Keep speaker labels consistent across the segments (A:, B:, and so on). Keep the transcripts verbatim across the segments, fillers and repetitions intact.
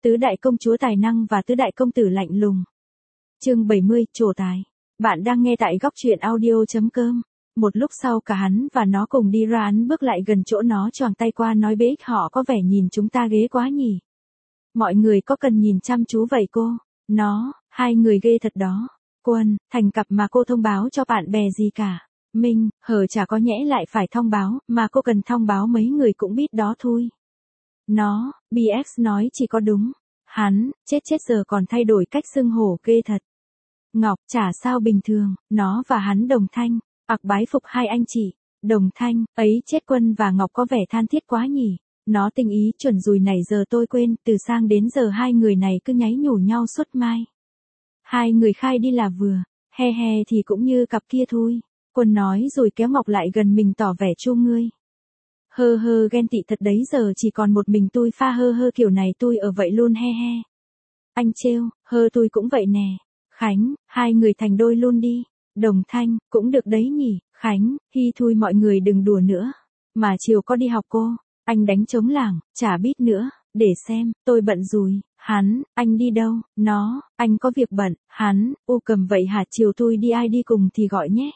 A: Tứ đại công chúa tài năng và tứ đại công tử lạnh lùng. Chương bảy mươi, trổ tài. Bạn đang nghe tại góc truyện audio chấm com. Một lúc sau cả hắn và nó cùng đi ra, hắn bước lại gần chỗ nó choàng tay qua nói bế ích họ có vẻ nhìn chúng ta ghê quá nhỉ. Mọi người có cần nhìn chăm chú vậy cô? Nó, hai người ghê thật đó. Quân, thành cặp mà cô thông báo cho bạn bè gì cả. Minh, hờ chả có nhẽ lại phải thông báo, mà cô cần thông báo mấy người cũng biết đó thôi. Nó, bê ích nói chỉ có đúng. Hắn, chết chết giờ còn thay đổi cách xưng hổ ghê thật. Ngọc, chả sao bình thường, nó và hắn đồng thanh, ặc bái phục hai anh chị. Đồng thanh, ấy chết Quân và Ngọc có vẻ than thiết quá nhỉ. Nó tinh ý chuẩn rùi này giờ tôi quên, từ sang đến giờ hai người này cứ nháy nhủ nhau suốt mai. Hai người khai đi là vừa, he he thì cũng như cặp kia thôi. Quân nói rồi kéo Ngọc lại gần mình tỏ vẻ chu ngươi. Hơ hơ ghen tị thật đấy, giờ chỉ còn một mình tôi pha hơ hơ kiểu này tôi ở vậy luôn he he. Anh trêu, hơ tôi cũng vậy nè. Khánh, hai người thành đôi luôn đi. Đồng thanh, cũng được đấy nhỉ. Khánh, hi thui mọi người đừng đùa nữa. Mà chiều có đi học cô, anh đánh trống lảng, chả biết nữa, để xem, tôi bận rồi. Hắn, anh đi đâu? Nó, anh có việc bận. Hắn, ô cầm vậy hả, chiều tôi đi ai đi cùng thì gọi nhé.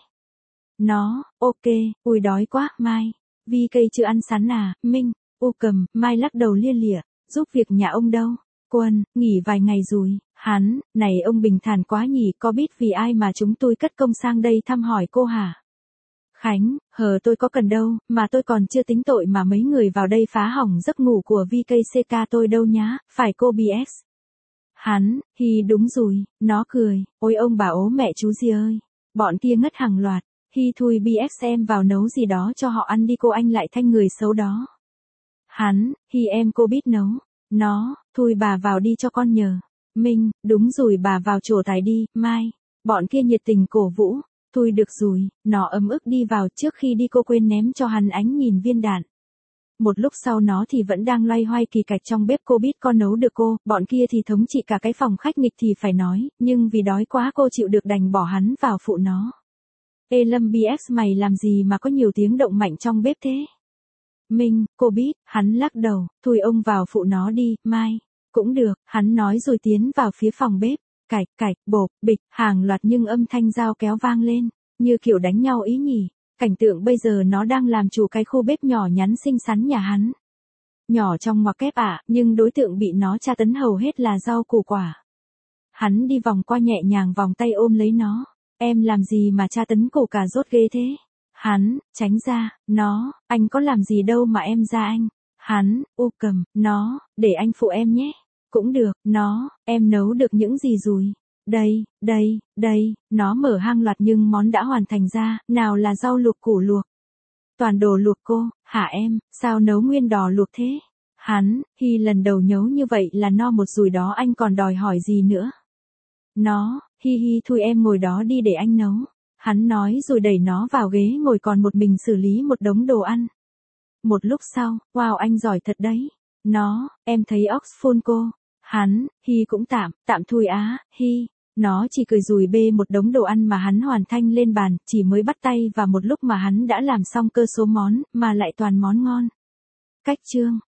A: Nó, ok, ui đói quá, mai. Vi cây chưa ăn sắn à, Minh, ô cầm, mai lắc đầu lia lịa, giúp việc nhà ông đâu? Quân, nghỉ vài ngày rồi. Hắn, này ông bình thản quá nhỉ, có biết vì ai mà chúng tôi cất công sang đây thăm hỏi cô hả? Khánh, hờ tôi có cần đâu, mà tôi còn chưa tính tội mà mấy người vào đây phá hỏng giấc ngủ của vê ca xê ca tôi đâu nhá, phải cô bê ích. Hắn, hi đúng rồi, nó cười, ôi ông bà ố mẹ chú gì ơi, bọn kia ngất hàng loạt, hi thui bê ích em vào nấu gì đó cho họ ăn đi cô, anh lại thanh người xấu đó. Hắn, hi em cô biết nấu, nó, thôi bà vào đi cho con nhờ. Minh, đúng rồi bà vào trổ tài đi, mai, bọn kia nhiệt tình cổ vũ. Thôi được rồi, nó ấm ức đi vào, trước khi đi cô quên ném cho hắn ánh nhìn viên đạn. Một lúc sau nó thì vẫn đang loay hoay kỳ cạch trong bếp, cô biết con nấu được cô, bọn kia thì thống trị cả cái phòng khách nghịch thì phải nói, nhưng vì đói quá cô chịu được đành bỏ hắn vào phụ nó. Ê Lâm bê ích mày làm gì mà có nhiều tiếng động mạnh trong bếp thế? Minh, cô biết, hắn lắc đầu, thôi ông vào phụ nó đi, mai. Cũng được, hắn nói rồi tiến vào phía phòng bếp. Cạch, cạch, bộp, bịch, hàng loạt nhưng âm thanh dao kéo vang lên, như kiểu đánh nhau ý nhỉ. Cảnh tượng bây giờ nó đang làm chủ cái khu bếp nhỏ nhắn xinh xắn nhà hắn. Nhỏ trong ngoặc kép ạ, nhưng đối tượng bị nó tra tấn hầu hết là rau củ quả. Hắn đi vòng qua nhẹ nhàng vòng tay ôm lấy nó. Em làm gì mà tra tấn củ cà rốt ghê thế? Hắn, tránh ra, nó, anh có làm gì đâu mà em ra anh. Hắn, u cầm, nó, để anh phụ em nhé. Cũng được, nó, em nấu được những gì rồi? Đây, đây, đây, nó mở hang loạt nhưng món đã hoàn thành ra, nào là rau luộc củ luộc. Toàn đồ luộc cô, hả em, sao nấu nguyên đò luộc thế? Hắn, hi lần đầu nhấu như vậy là no một rồi đó, anh còn đòi hỏi gì nữa? Nó, hi hi thôi em ngồi đó đi để anh nấu. Hắn nói rồi đẩy nó vào ghế ngồi còn một mình xử lý một đống đồ ăn. Một lúc sau, wow anh giỏi thật đấy. Nó, em thấy Oxford cô. Hắn, hi cũng tạm, tạm thôi á, hi. Nó chỉ cười rùi bê một đống đồ ăn mà hắn hoàn thành lên bàn, chỉ mới bắt tay và một lúc mà hắn đã làm xong cơ số món, mà lại toàn món ngon. Cách chương.